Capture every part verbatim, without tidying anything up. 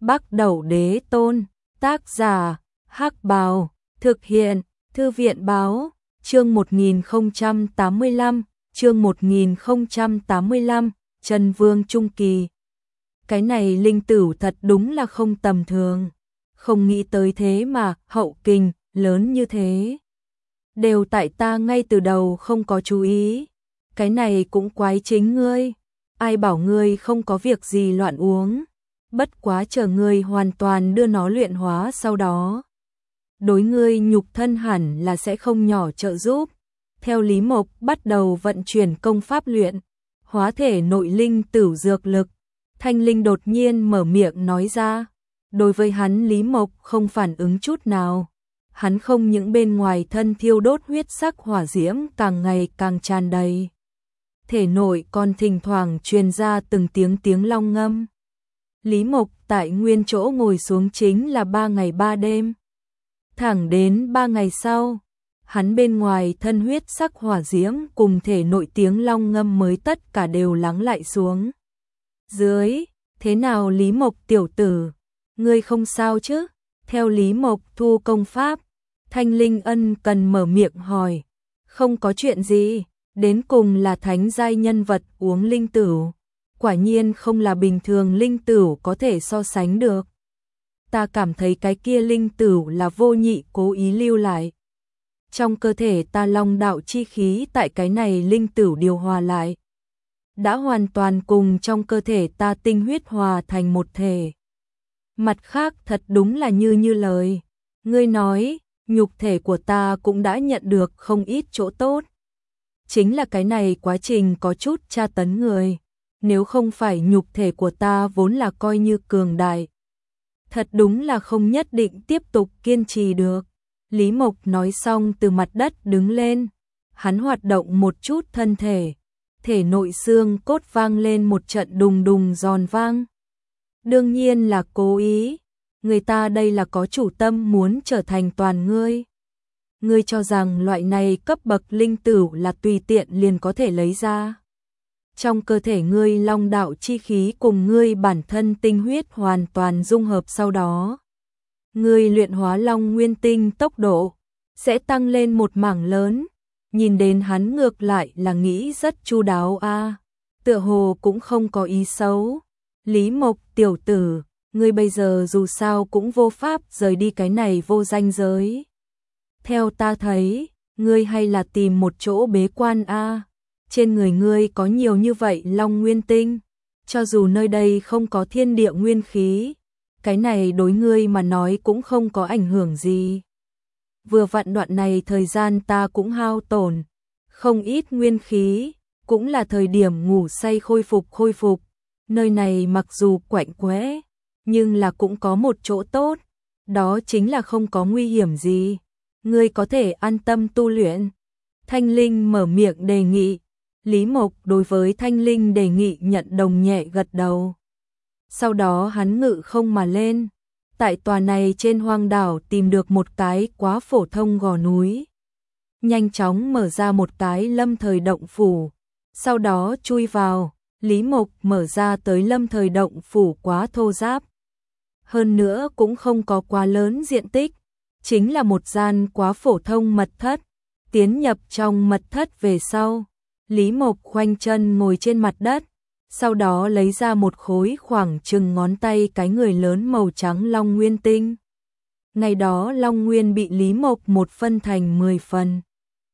Bắc Đẩu Đế Tôn, tác giả, Hắc Bào, thực hiện, Thư viện Báo, chương một nghìn không trăm tám mươi lăm, chương một nghìn không trăm tám mươi lăm, Trần Vương Trung Kỳ. Cái này linh tử thật đúng là không tầm thường, không nghĩ tới thế mà hậu kình lớn như thế. Đều tại ta ngay từ đầu không có chú ý, cái này cũng quái chính ngươi, ai bảo ngươi không có việc gì loạn uống, bất quá chờ ngươi hoàn toàn đưa nó luyện hóa sau đó. Đối ngươi nhục thân hẳn là sẽ không nhỏ trợ giúp. Theo Lý Mộc bắt đầu vận chuyển công pháp luyện, hóa thể nội linh tử dược lực, Thanh Linh đột nhiên mở miệng nói ra. Đối với hắn Lý Mộc không phản ứng chút nào. Hắn không những bên ngoài thân thiêu đốt huyết sắc hỏa diễm càng ngày càng tràn đầy. Thể nội còn thỉnh thoảng truyền ra từng tiếng tiếng long ngâm. Lý Mộc tại nguyên chỗ ngồi xuống chính là ba ngày ba đêm. Thẳng đến ba ngày sau, hắn bên ngoài thân huyết sắc hỏa diễm cùng thể nội tiếng long ngâm mới tất cả đều lắng lại xuống. Dưới, thế nào Lý Mộc tiểu tử, ngươi không sao chứ? Theo Lý Mộc thu công pháp, Thanh Linh ân cần mở miệng hỏi. Không có chuyện gì, đến cùng là thánh giai nhân vật uống linh tửu. Quả nhiên không là bình thường linh tửu có thể so sánh được. Ta cảm thấy cái kia linh tửu là vô nhị cố ý lưu lại. Trong cơ thể ta long đạo chi khí tại cái này linh tửu điều hòa lại. Đã hoàn toàn cùng trong cơ thể ta tinh huyết hòa thành một thể. Mặt khác thật đúng là như như lời. Ngươi nói, nhục thể của ta cũng đã nhận được không ít chỗ tốt. Chính là cái này quá trình có chút tra tấn người. Nếu không phải nhục thể của ta vốn là coi như cường đại. Thật đúng là không nhất định tiếp tục kiên trì được. Lý Mộc nói xong từ mặt đất đứng lên. Hắn hoạt động một chút thân thể. Thể nội xương cốt vang lên một trận đùng đùng giòn vang. Đương nhiên là cố ý. Người ta đây là có chủ tâm muốn trở thành toàn ngươi. Ngươi cho rằng loại này cấp bậc linh tửu là tùy tiện liền có thể lấy ra. Trong cơ thể ngươi long đạo chi khí cùng ngươi bản thân tinh huyết hoàn toàn dung hợp sau đó. Ngươi luyện hóa long nguyên tinh tốc độ sẽ tăng lên một mảng lớn. Nhìn đến hắn ngược lại là nghĩ rất chu đáo a, à, tựa hồ cũng không có ý xấu. Lý Mộc tiểu tử, ngươi bây giờ dù sao cũng vô pháp rời đi cái này vô danh giới. Theo ta thấy, ngươi hay là tìm một chỗ bế quan a. À. Trên người ngươi có nhiều như vậy long nguyên tinh, cho dù nơi đây không có thiên địa nguyên khí, cái này đối ngươi mà nói cũng không có ảnh hưởng gì. Vừa vặn đoạn này thời gian ta cũng hao tổn, không ít nguyên khí, cũng là thời điểm ngủ say khôi phục khôi phục. Nơi này mặc dù quạnh quẽ, nhưng là cũng có một chỗ tốt, đó chính là không có nguy hiểm gì. Ngươi có thể an tâm tu luyện. Thanh Linh mở miệng đề nghị. Lý Mộc đối với Thanh Linh đề nghị nhận đồng nhẹ gật đầu. Sau đó hắn ngự không mà lên. Tại tòa này trên hoang đảo tìm được một cái quá phổ thông gò núi. Nhanh chóng mở ra một cái lâm thời động phủ. Sau đó chui vào, Lý Mộc mở ra tới lâm thời động phủ quá thô ráp. Hơn nữa cũng không có quá lớn diện tích. Chính là một gian quá phổ thông mật thất. Tiến nhập trong mật thất về sau. Lý Mộc khoanh chân ngồi trên mặt đất. Sau đó lấy ra một khối khoảng chừng ngón tay cái người lớn màu trắng long nguyên tinh. Ngày đó long nguyên bị Lý Mộc một phân thành mười phần.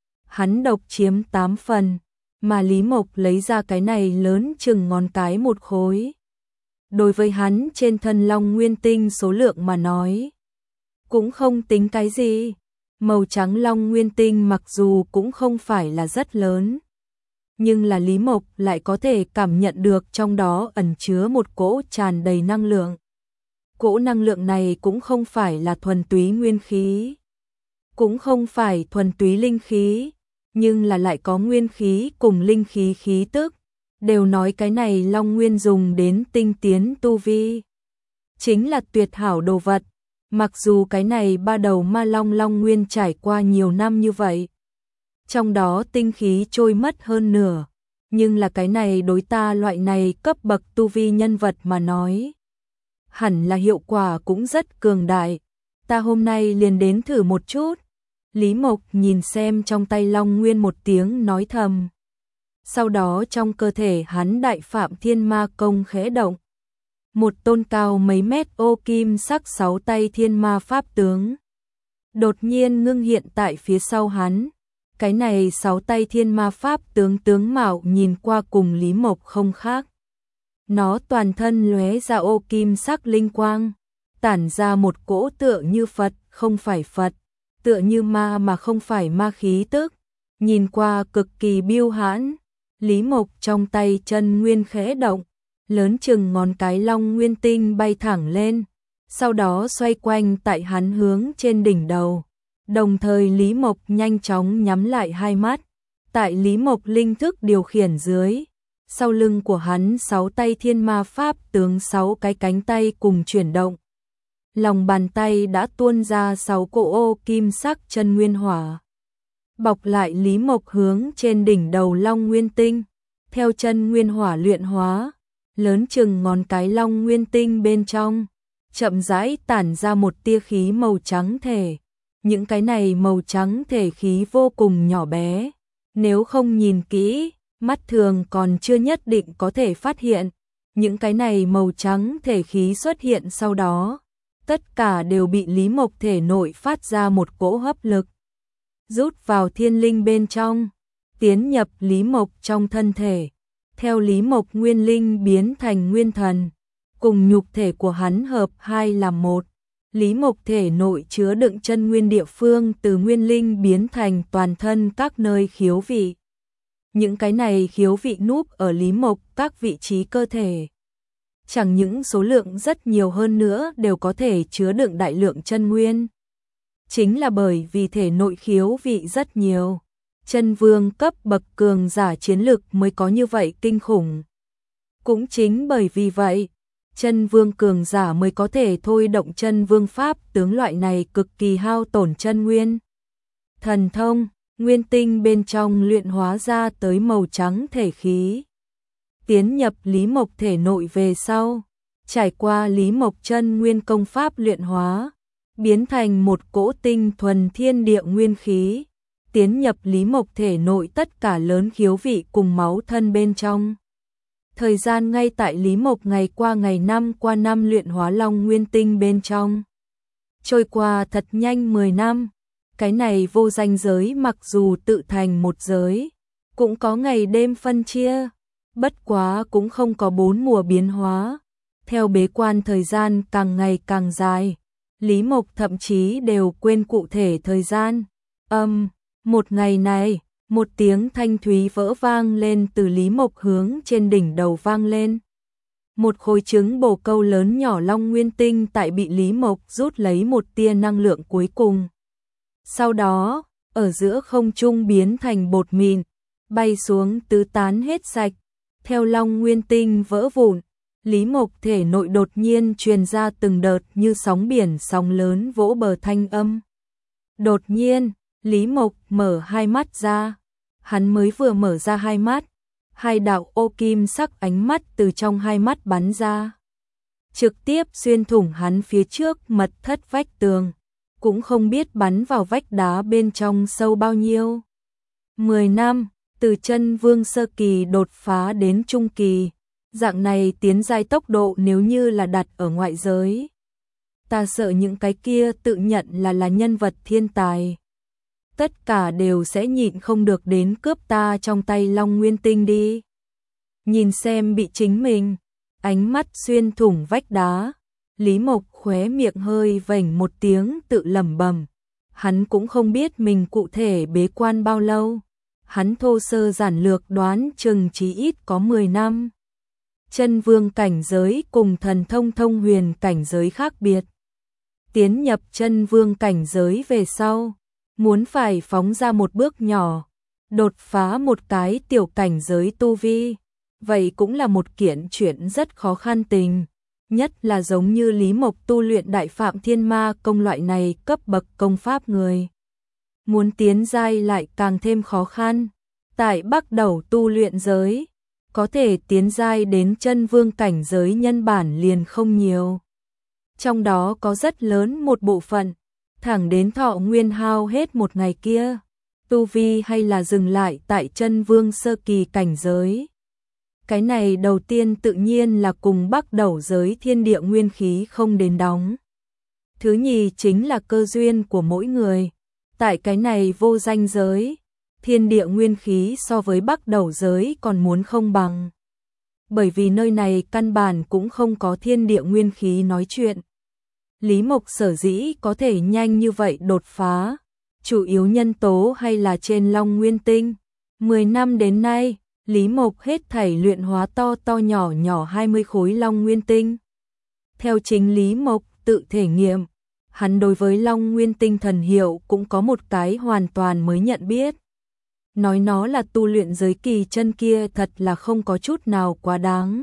Hắn độc chiếm tám phần, mà Lý Mộc lấy ra cái này lớn chừng ngón cái một khối. Đối với hắn trên thân long nguyên tinh số lượng mà nói, cũng không tính cái gì. Màu trắng long nguyên tinh mặc dù cũng không phải là rất lớn, nhưng là Lý Mộc lại có thể cảm nhận được trong đó ẩn chứa một cỗ tràn đầy năng lượng. Cỗ năng lượng này cũng không phải là thuần túy nguyên khí, cũng không phải thuần túy linh khí, nhưng là lại có nguyên khí cùng linh khí khí tức. Đều nói cái này long nguyên dùng đến tinh tiến tu vi. Chính là tuyệt hảo đồ vật. Mặc dù cái này ba đầu ma long long nguyên trải qua nhiều năm như vậy. Trong đó tinh khí trôi mất hơn nửa. Nhưng là cái này đối ta loại này cấp bậc tu vi nhân vật mà nói. hẳn là hiệu quả cũng rất cường đại. Ta hôm nay liền đến thử một chút. Lý Mộc nhìn xem trong tay Long Nguyên một tiếng nói thầm. Sau đó trong cơ thể hắn Đại Phạm Thiên Ma Công khẽ động. Một tôn cao mấy mét ô kim sắc sáu tay thiên ma pháp tướng đột nhiên ngưng hiện tại phía sau hắn. Cái này sáu tay thiên ma pháp tướng tướng mạo nhìn qua cùng Lý Mộc không khác. Nó toàn thân lóe ra ô kim sắc linh quang, tản ra một cỗ tựa như Phật không phải Phật, tựa như ma mà không phải ma khí tức, nhìn qua cực kỳ biêu hãn. Lý Mộc trong tay chân nguyên khẽ động, lớn chừng ngón cái Long Nguyên tinh bay thẳng lên, sau đó xoay quanh tại hắn hướng trên đỉnh đầu. Đồng thời Lý Mộc nhanh chóng nhắm lại hai mắt, tại Lý Mộc linh thức điều khiển dưới, sau lưng của hắn sáu tay thiên ma pháp tướng sáu cái cánh tay cùng chuyển động. Lòng bàn tay đã tuôn ra sáu cỗ ô kim sắc chân nguyên hỏa, bọc lại Lý Mộc hướng trên đỉnh đầu Long Nguyên tinh. Theo chân nguyên hỏa luyện hóa, lớn chừng ngón cái Long Nguyên tinh bên trong chậm rãi tản ra một tia khí màu trắng thể. Những cái này màu trắng thể khí vô cùng nhỏ bé, nếu không nhìn kỹ, mắt thường còn chưa nhất định có thể phát hiện. Những cái này màu trắng thể khí xuất hiện sau đó, tất cả đều bị Lý Mộc thể nội phát ra một cỗ hấp lực, rút vào thiên linh bên trong, tiến nhập Lý Mộc trong thân thể. Theo Lý Mộc nguyên linh biến thành nguyên thần, cùng nhục thể của hắn hợp hai làm một. Lý Mộc thể nội chứa đựng chân nguyên địa phương từ nguyên linh biến thành toàn thân các nơi khiếu vị. Những cái này khiếu vị núp ở Lý Mộc các vị trí cơ thể. Chẳng những số lượng rất nhiều hơn nữa đều có thể chứa đựng đại lượng chân nguyên. Chính là bởi vì thể nội khiếu vị rất nhiều, chân vương cấp bậc cường giả chiến lực mới có như vậy kinh khủng. Cũng chính bởi vì vậy, chân vương cường giả mới có thể thôi động chân vương pháp tướng loại này cực kỳ hao tổn chân nguyên. Thần thông, nguyên tinh bên trong luyện hóa ra tới màu trắng thể khí, tiến nhập Lý Mộc thể nội về sau, trải qua Lý Mộc chân nguyên công pháp luyện hóa, biến thành một cỗ tinh thuần thiên địa nguyên khí, tiến nhập Lý Mộc thể nội tất cả lớn khiếu vị cùng máu thân bên trong. Thời gian ngay tại Lý Mộc ngày qua ngày năm qua năm luyện hóa Long Nguyên tinh bên trong. Trôi qua thật nhanh mười năm, cái này vô danh giới mặc dù tự thành một giới, cũng có ngày đêm phân chia, bất quá cũng không có bốn mùa biến hóa. Theo bế quan thời gian càng ngày càng dài, Lý Mộc thậm chí đều quên cụ thể thời gian. Âm, um, một ngày này, một tiếng thanh thúy vỡ vang lên từ Lý Mộc hướng trên đỉnh đầu vang lên. Một khối trứng bồ câu lớn nhỏ Long Nguyên tinh tại bị Lý Mộc rút lấy một tia năng lượng cuối cùng. Sau đó, ở giữa không trung biến thành bột mịn, bay xuống tứ tán hết sạch. Theo Long Nguyên tinh vỡ vụn, Lý Mộc thể nội đột nhiên truyền ra từng đợt như sóng biển sóng lớn vỗ bờ thanh âm. Đột nhiên, Lý Mộc mở hai mắt ra. Hắn mới vừa mở ra hai mắt, hai đạo ô kim sắc ánh mắt từ trong hai mắt bắn ra, trực tiếp xuyên thủng hắn phía trước mật thất vách tường, cũng không biết bắn vào vách đá bên trong sâu bao nhiêu. Mười năm, từ chân vương sơ kỳ đột phá đến trung kỳ, dạng này tiến giai tốc độ nếu như là đặt ở ngoại giới, ta sợ những cái kia tự nhận là là nhân vật thiên tài, tất cả đều sẽ nhịn không được đến cướp ta trong tay Long Nguyên tinh đi. Nhìn xem bị chính mình, ánh mắt xuyên thủng vách đá, Lý Mộc khóe miệng hơi vểnh một tiếng tự lẩm bẩm. Hắn cũng không biết mình cụ thể bế quan bao lâu, hắn thô sơ giản lược đoán chừng chí ít có mười năm. Chân vương cảnh giới cùng thần thông thông huyền cảnh giới khác biệt. Tiến nhập chân vương cảnh giới về sau, muốn phải phóng ra một bước nhỏ, đột phá một cái tiểu cảnh giới tu vi, vậy cũng là một kiện chuyện rất khó khăn tình, nhất là giống như Lý Mộc tu luyện Đại Phạm Thiên Ma công loại này cấp bậc công pháp người. Muốn tiến giai lại càng thêm khó khăn, tại bắt đầu tu luyện giới, có thể tiến giai đến chân vương cảnh giới nhân bản liền không nhiều. trong đó có rất lớn một bộ phận, thẳng đến thọ nguyên hao hết một ngày kia, tu vi hay là dừng lại tại chân vương sơ kỳ cảnh giới. Cái này đầu tiên tự nhiên là cùng Bắc Đẩu giới thiên địa nguyên khí không đến đóng. Thứ nhì chính là cơ duyên của mỗi người. Tại cái này vô danh giới, thiên địa nguyên khí so với Bắc Đẩu giới còn muốn không bằng. Bởi vì nơi này căn bản cũng không có thiên địa nguyên khí nói chuyện. Lý Mộc sở dĩ có thể nhanh như vậy đột phá, chủ yếu nhân tố hay là trên Long Nguyên Tinh. mười năm đến nay, Lý Mộc hết thảy luyện hóa to to nhỏ nhỏ hai mươi khối Long Nguyên Tinh. Theo chính Lý Mộc tự thể nghiệm, hắn đối với Long Nguyên Tinh thần hiệu cũng có một cái hoàn toàn mới nhận biết. Nói nó là tu luyện giới kỳ chân kia thật là không có chút nào quá đáng.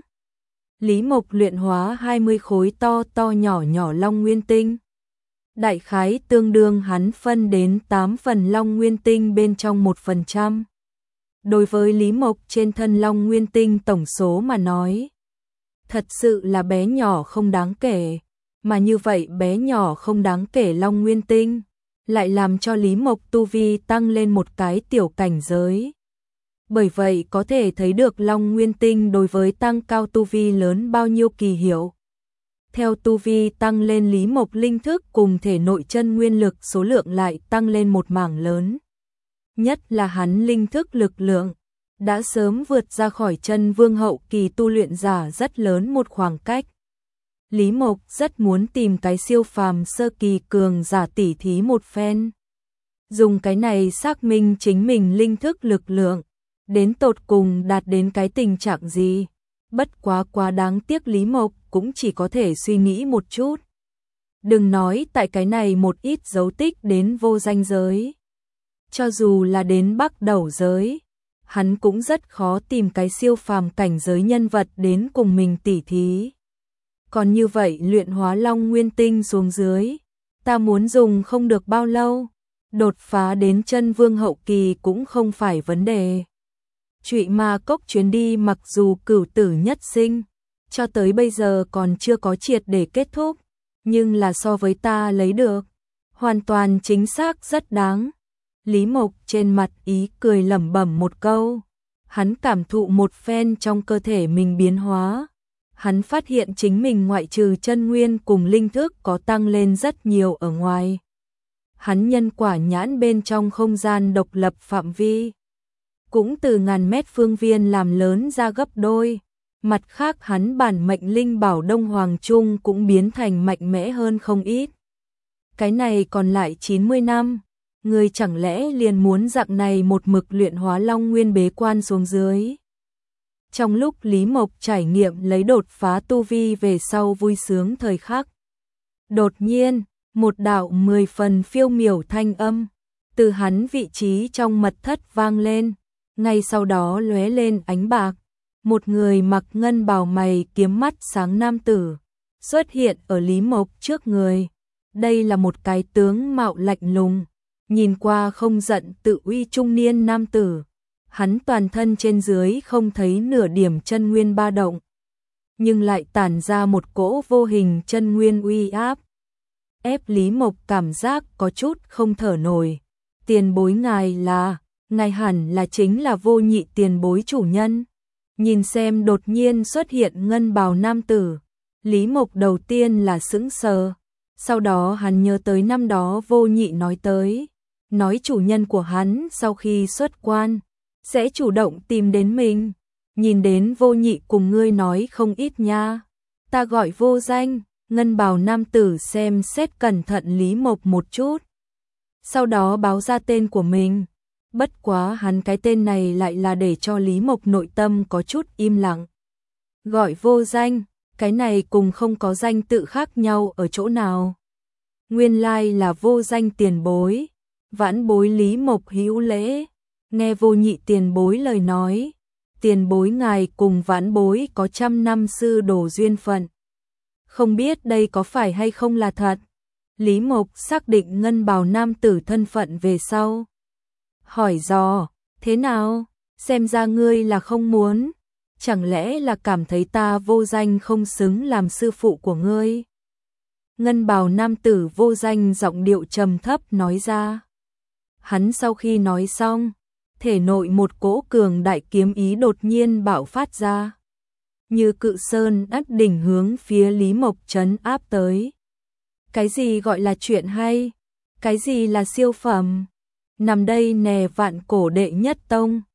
Lý Mộc luyện hóa hai mươi khối to to nhỏ nhỏ Long Nguyên Tinh. Đại khái tương đương hắn phân đến tám phần Long Nguyên Tinh bên trong một phần trăm. Đối với Lý Mộc trên thân Long Nguyên Tinh tổng số mà nói, thật sự là bé nhỏ không đáng kể, mà như vậy bé nhỏ không đáng kể Long Nguyên Tinh, lại làm cho Lý Mộc tu vi tăng lên một cái tiểu cảnh giới. Bởi vậy có thể thấy được Long Nguyên Tinh đối với tăng cao tu vi lớn bao nhiêu kỳ hiệu. Theo tu vi tăng lên, Lý Mộc linh thức cùng thể nội chân nguyên lực số lượng lại tăng lên một mảng lớn. Nhất là hắn linh thức lực lượng đã sớm vượt ra khỏi chân vương hậu kỳ tu luyện giả rất lớn một khoảng cách. Lý Mộc rất muốn tìm cái siêu phàm sơ kỳ cường giả tỉ thí một phen. Dùng cái này xác minh chính mình linh thức lực lượng đến tột cùng đạt đến cái tình trạng gì. Bất quá quá đáng tiếc, Lý Mộc cũng chỉ có thể suy nghĩ một chút. Đừng nói tại cái này một ít dấu tích đến vô danh giới. Cho dù là đến Bắc Đẩu giới, hắn cũng rất khó tìm cái siêu phàm cảnh giới nhân vật đến cùng mình tỉ thí. Còn như vậy luyện hóa Long Nguyên Tinh xuống dưới, ta muốn dùng không được bao lâu, đột phá đến chân vương hậu kỳ cũng không phải vấn đề. Trụy Ma Cốc chuyến đi mặc dù cửu tử nhất sinh, cho tới bây giờ còn chưa có triệt để kết thúc, nhưng là so với ta lấy được, hoàn toàn chính xác rất đáng. Lý Mộc trên mặt ý cười lẩm bẩm một câu, hắn cảm thụ một phen trong cơ thể mình biến hóa. Hắn phát hiện chính mình ngoại trừ chân nguyên cùng linh thức có tăng lên rất nhiều ở ngoài. Hắn nhân quả nhãn bên trong không gian độc lập phạm vi cũng từ ngàn mét phương viên làm lớn ra gấp đôi. Mặt khác hắn bản mệnh linh bảo Đông Hoàng Trung cũng biến thành mạnh mẽ hơn không ít. Cái này còn lại chín mươi năm, người chẳng lẽ liền muốn dạng này một mực luyện hóa Long Nguyên bế quan xuống dưới. Trong lúc Lý Mộc trải nghiệm lấy đột phá tu vi về sau vui sướng thời khắc, đột nhiên, một đạo mười phần phiêu miểu thanh âm từ hắn vị trí trong mật thất vang lên, ngay sau đó lóe lên ánh bạc, một người mặc ngân bào mày kiếm mắt sáng nam tử xuất hiện ở Lý Mộc trước người. Đây là một cái tướng mạo lạnh lùng, nhìn qua không giận tự uy trung niên nam tử. Hắn toàn thân trên dưới không thấy nửa điểm chân nguyên ba động, nhưng lại tản ra một cỗ vô hình chân nguyên uy áp, ép Lý Mộc cảm giác có chút không thở nổi. Tiền bối ngài là, ngài hẳn là chính là Vô Nhị tiền bối chủ nhân. Nhìn xem đột nhiên xuất hiện ngân bào nam tử, Lý Mộc đầu tiên là sững sờ, sau đó hắn nhớ tới năm đó Vô Nhị nói tới, nói chủ nhân của hắn sau khi xuất quan sẽ chủ động tìm đến mình. Nhìn đến Vô Nhị cùng ngươi nói không ít nha. Ta gọi Vô Danh. Ngân bào nam tử xem xét cẩn thận Lý Mộc một chút, sau đó báo ra tên của mình. Bất quá hắn cái tên này lại là để cho Lý Mộc nội tâm có chút im lặng. Gọi Vô Danh, cái này cùng không có danh tự khác nhau ở chỗ nào? Nguyên lai là Vô Danh tiền bối. Vãn bối Lý Mộc hữu lễ. Nghe Vô Nhị tiền bối lời nói, tiền bối ngài cùng vãn bối có trăm năm sư đồ duyên phận. Không biết đây có phải hay không là thật? Lý Mộc xác định ngân bào nam tử thân phận về sau, hỏi dò, thế nào? Xem ra ngươi là không muốn, chẳng lẽ là cảm thấy ta Vô Danh không xứng làm sư phụ của ngươi? Ngân bào nam tử vô danh giọng điệu trầm thấp nói ra. Hắn sau khi nói xong, thể nội một cỗ cường đại kiếm ý đột nhiên bạo phát ra. Như cự sơn ắt đỉnh hướng phía Lý Mộc trấn áp tới. Cái gì gọi là chuyện hay? Cái gì là siêu phẩm? Nằm đây nè vạn cổ đệ nhất tông.